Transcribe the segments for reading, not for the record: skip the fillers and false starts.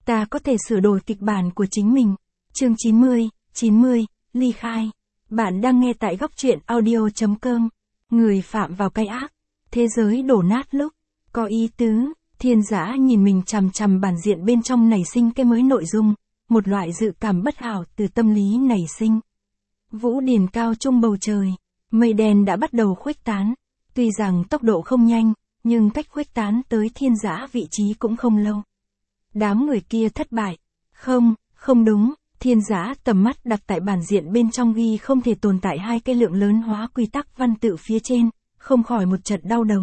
Ta có thể sửa đổi kịch bản của chính mình. Chương 90, ly khai. Bạn đang nghe tại góc truyện audio.com. Người phạm vào cái ác. Thế giới đổ nát lúc. Có ý tứ. Thiên Dã nhìn mình chằm chằm bản diện bên trong nảy sinh cái mới nội dung. Một loại dự cảm bất hảo từ tâm lý nảy sinh. Vũ điền cao trung bầu trời. Mây đen đã bắt đầu khuếch tán. Tuy rằng tốc độ không nhanh, nhưng cách khuếch tán tới Thiên Dã vị trí cũng không lâu. Đám người kia thất bại. Không đúng, Thiên Dã tầm mắt đặt tại bản diện bên trong ghi không thể tồn tại hai cái lượng lớn hóa quy tắc văn tự phía trên, không khỏi một trận đau đầu.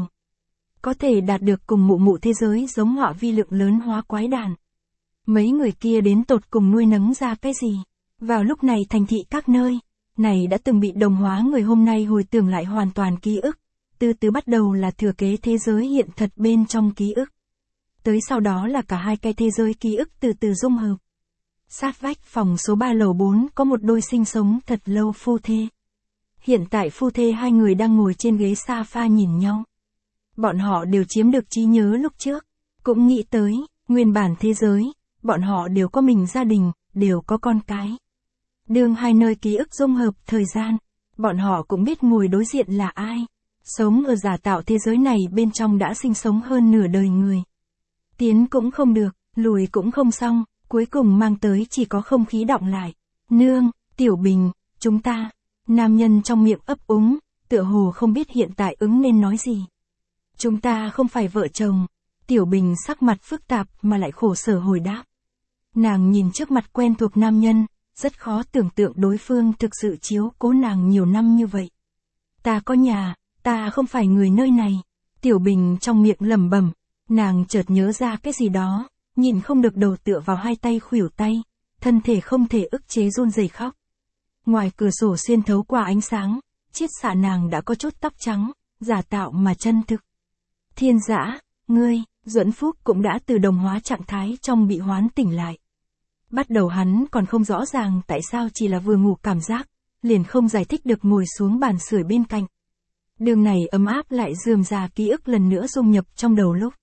Có thể đạt được cùng mụ mụ thế giới giống họa vi lượng lớn hóa quái đàn. Mấy người kia đến tột cùng nuôi nấng ra cái gì? Vào lúc này thành thị các nơi, này đã từng bị đồng hóa người hôm nay hồi tưởng lại hoàn toàn ký ức. Từ từ bắt đầu là thừa kế thế giới hiện thật bên trong ký ức. Tới sau đó là cả hai cái thế giới ký ức từ từ dung hợp. Sát vách phòng số 3 lầu 4 có một đôi sinh sống thật lâu phu thê. Hiện tại phu thê hai người đang ngồi trên ghế sofa nhìn nhau. Bọn họ đều chiếm được trí nhớ lúc trước. Cũng nghĩ tới, nguyên bản thế giới, bọn họ đều có mình gia đình, đều có con cái. Đương hai nơi ký ức dung hợp thời gian, bọn họ cũng biết ngồi đối diện là ai. Sống ở giả tạo thế giới này bên trong đã sinh sống hơn nửa đời người. Tiến cũng không được, lùi cũng không xong, cuối cùng mang tới chỉ có không khí đọng lại. Nương, Tiểu Bình, chúng ta. Nam nhân trong miệng ấp úng, tựa hồ không biết hiện tại ứng nên nói gì. Chúng ta không phải vợ chồng. Tiểu Bình sắc mặt phức tạp mà lại khổ sở hồi đáp. Nàng nhìn trước mặt quen thuộc nam nhân, rất khó tưởng tượng đối phương thực sự chiếu cố nàng nhiều năm như vậy. Ta có nhà, ta không phải người nơi này. Tiểu Bình trong miệng lẩm bẩm, nàng chợt nhớ ra cái gì đó, nhìn không được đầu tựa vào hai tay khuỷu tay, thân thể không thể ức chế run rẩy khóc. Ngoài cửa sổ xuyên thấu qua ánh sáng, chiết xạ nàng đã có chút tóc trắng, giả tạo mà chân thực. Thiên Dã, ngươi, Duẫn Phúc cũng đã từ đồng hóa trạng thái trong bị hoán tỉnh lại. Bắt đầu hắn còn không rõ ràng tại sao chỉ là vừa ngủ cảm giác, liền không giải thích được ngồi xuống bàn sưởi bên cạnh. Đường này ấm áp lại rườm rà ký ức lần nữa dung nhập trong đầu lúc.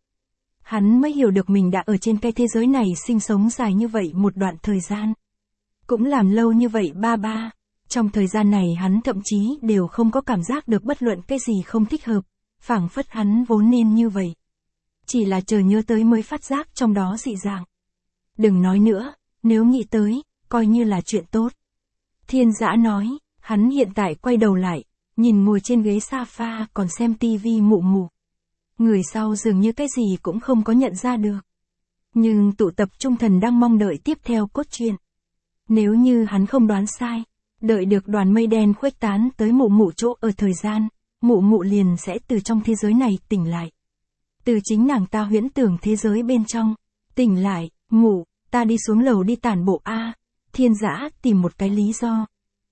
Hắn mới hiểu được mình đã ở trên cái thế giới này sinh sống dài như vậy một đoạn thời gian. Cũng làm lâu như vậy ba. Trong thời gian này hắn thậm chí đều không có cảm giác được bất luận cái gì không thích hợp, phảng phất hắn vốn nên như vậy. Chỉ là chờ nhớ tới mới phát giác trong đó dị dạng. Đừng nói nữa, nếu nghĩ tới, coi như là chuyện tốt. Thiên Dã nói, hắn hiện tại quay đầu lại, nhìn ngồi trên ghế sofa còn xem tivi mụ mụ. Người sau dường như cái gì cũng không có nhận ra được. Nhưng tụ tập trung thần đang mong đợi tiếp theo cốt truyện. Nếu như hắn không đoán sai, đợi được đoàn mây đen khuếch tán tới mụ mụ chỗ ở thời gian, mụ mụ liền sẽ từ trong thế giới này tỉnh lại. Từ chính nàng ta huyễn tưởng thế giới bên trong, tỉnh lại, mụ, ta đi xuống lầu đi tản bộ a. Thiên Dã tìm một cái lý do.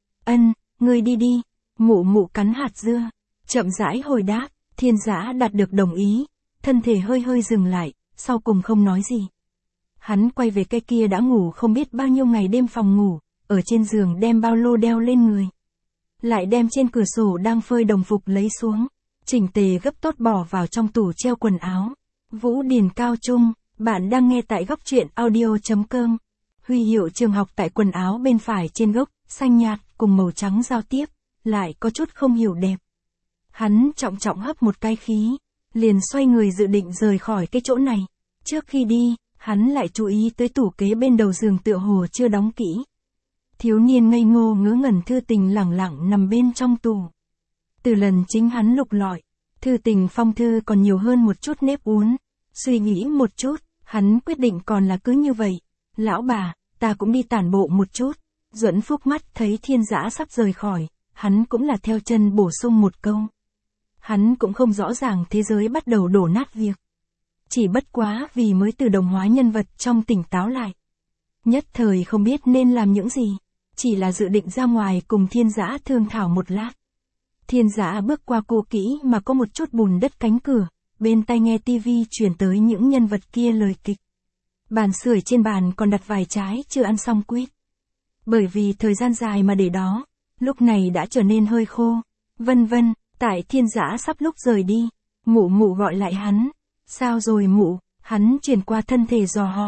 Ngươi đi đi. Mụ mụ cắn hạt dưa, chậm rãi hồi đáp. Thiên Dã đạt được đồng ý, thân thể hơi dừng lại, sau cùng không nói gì. Hắn quay về cái kia đã ngủ không biết bao nhiêu ngày đêm phòng ngủ, ở trên giường đem bao lô đeo lên người. Lại đem trên cửa sổ đang phơi đồng phục lấy xuống, chỉnh tề gấp tốt bỏ vào trong tủ treo quần áo. Vũ điền cao trung, bạn đang nghe tại góc truyện audio.com. Huy hiệu trường học tại quần áo bên phải trên gốc, xanh nhạt cùng màu trắng giao tiếp, lại có chút không hiểu đẹp. Hắn trọng hấp một cái khí, liền xoay người dự định rời khỏi cái chỗ này. Trước khi đi, hắn lại chú ý tới tủ kế bên đầu giường tựa hồ chưa đóng kỹ. Thiếu niên ngây ngô ngớ ngẩn thư tình lẳng lặng nằm bên trong tủ. Từ lần chính hắn lục lọi, thư tình phong thư còn nhiều hơn một chút nếp uốn. Suy nghĩ một chút, hắn quyết định còn là cứ như vậy. Lão bà, ta cũng đi tản bộ một chút. Duẫn Phúc mắt thấy Thiên Dã sắp rời khỏi, hắn cũng là theo chân bổ sung một câu. Hắn cũng không rõ ràng thế giới bắt đầu đổ nát việc. Chỉ bất quá vì mới từ đồng hóa nhân vật trong tỉnh táo lại. Nhất thời không biết nên làm những gì, chỉ là dự định ra ngoài cùng Thiên Dã thương thảo một lát. Thiên Dã bước qua cô kỹ mà có một chút bùn đất cánh cửa, bên tai nghe tivi truyền tới những nhân vật kia lời kịch. Bàn sưởi trên bàn còn đặt vài trái chưa ăn xong quýt. Bởi vì thời gian dài mà để đó, lúc này đã trở nên hơi khô. Vân, tại Thiên Dã sắp lúc rời đi, mụ gọi lại hắn. Sao rồi mụ? Hắn chuyển qua thân thể dò hỏi.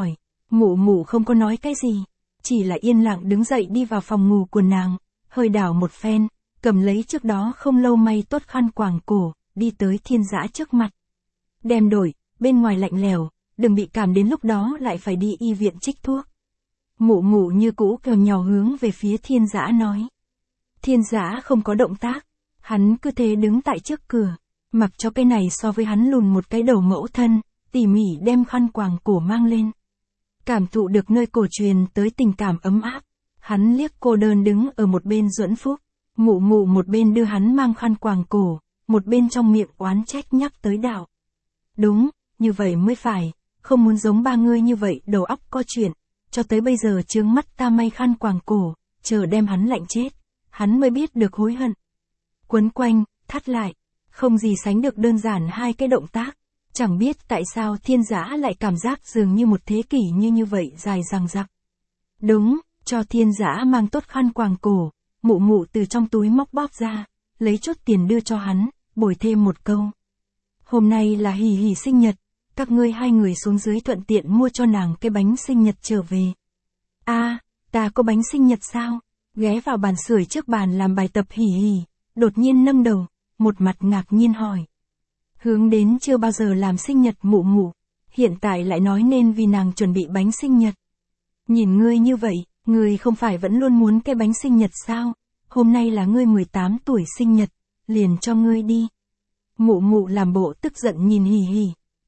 Mụ mụ không có nói cái gì, chỉ là yên lặng đứng dậy đi vào phòng ngủ của nàng, hơi đảo một phen, cầm lấy trước đó không lâu may tốt khăn quàng cổ, đi tới Thiên Dã trước mặt. Đem đổi, bên ngoài lạnh lẽo, đừng bị cảm đến lúc đó lại phải đi y viện trích thuốc. Mụ mụ như cũ cờ nhào hướng về phía Thiên Dã nói. Thiên Dã không có động tác, hắn cứ thế đứng tại trước cửa, mặc cho cái này so với hắn lùn một cái đầu mẫu thân, tỉ mỉ đem khăn quàng cổ mang lên. Cảm thụ được nơi cổ truyền tới tình cảm ấm áp, hắn liếc cô đơn đứng ở một bên Duẫn Phúc, mụ mụ một bên đưa hắn mang khăn quàng cổ, một bên trong miệng oán trách nhắc tới đạo. Đúng, như vậy mới phải, không muốn giống ba ngươi như vậy đầu óc có chuyện, cho tới bây giờ chướng mắt ta may khăn quàng cổ, chờ đem hắn lạnh chết, hắn mới biết được hối hận. Quấn quanh, thắt lại, không gì sánh được đơn giản hai cái động tác, chẳng biết tại sao Thiên Dã lại cảm giác dường như một thế kỷ như vậy dài dằng dặc. Đúng, cho Thiên Dã mang tốt khăn quàng cổ, mụ mụ từ trong túi móc bóp ra, lấy chút tiền đưa cho hắn, bồi thêm một câu. Hôm nay là hỉ hỉ sinh nhật, các ngươi hai người xuống dưới thuận tiện mua cho nàng cái bánh sinh nhật trở về. A, ta có bánh sinh nhật sao? Ghé vào bàn sưởi trước bàn làm bài tập hỉ hỉ, đột nhiên nâng đầu, một mặt ngạc nhiên hỏi. Hướng đến chưa bao giờ làm sinh nhật mụ mụ, hiện tại lại nói nên vì nàng chuẩn bị bánh sinh nhật. Nhìn ngươi như vậy, ngươi không phải vẫn luôn muốn cái bánh sinh nhật sao? Hôm nay là ngươi 18 tuổi sinh nhật, liền cho ngươi đi. Mụ mụ làm bộ tức giận nhìn hỉ hỉ.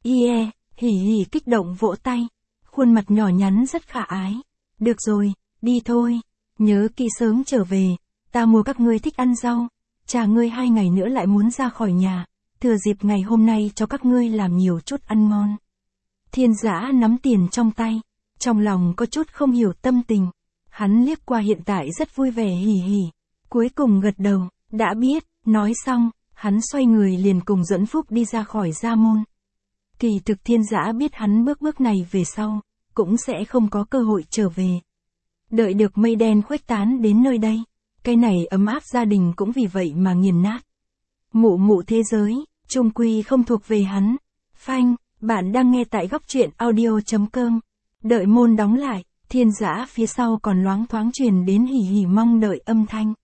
Hỉ hỉ kích động vỗ tay, khuôn mặt nhỏ nhắn rất khả ái. Được rồi, đi thôi, nhớ kỹ sớm trở về, ta mua các ngươi thích ăn rau, cha ngươi 2 ngày nữa lại muốn ra khỏi nhà, thừa dịp ngày hôm nay cho các ngươi làm nhiều chút ăn ngon. Thiên Dã nắm tiền trong tay, trong lòng có chút không hiểu tâm tình, hắn liếc qua hiện tại rất vui vẻ hỉ hỉ, cuối cùng gật đầu, đã biết, nói xong, hắn xoay người liền cùng Duẫn Phúc đi ra khỏi gia môn. Kỳ thực Thiên Dã biết hắn bước này về sau, cũng sẽ không có cơ hội trở về. Đợi được mây đen khuếch tán đến nơi đây, cái này ấm áp gia đình cũng vì vậy mà nghiền nát. Mụ mụ thế giới, chung quy không thuộc về hắn. Phanh, bạn đang nghe tại góc truyện audio.com. Đợi môn đóng lại, Thiên Dã phía sau còn loáng thoáng truyền đến hỉ hỉ mong đợi âm thanh.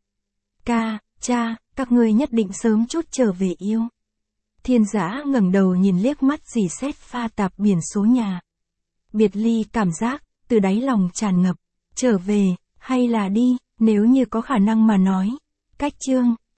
Cha, các ngươi nhất định sớm chút trở về yêu. Thiên Dã ngẩng đầu nhìn liếc mắt rỉ sét pha tạp biển số nhà. Biệt ly cảm giác, từ đáy lòng tràn ngập. Trở về, hay là đi, nếu như có khả năng mà nói. Cách chương,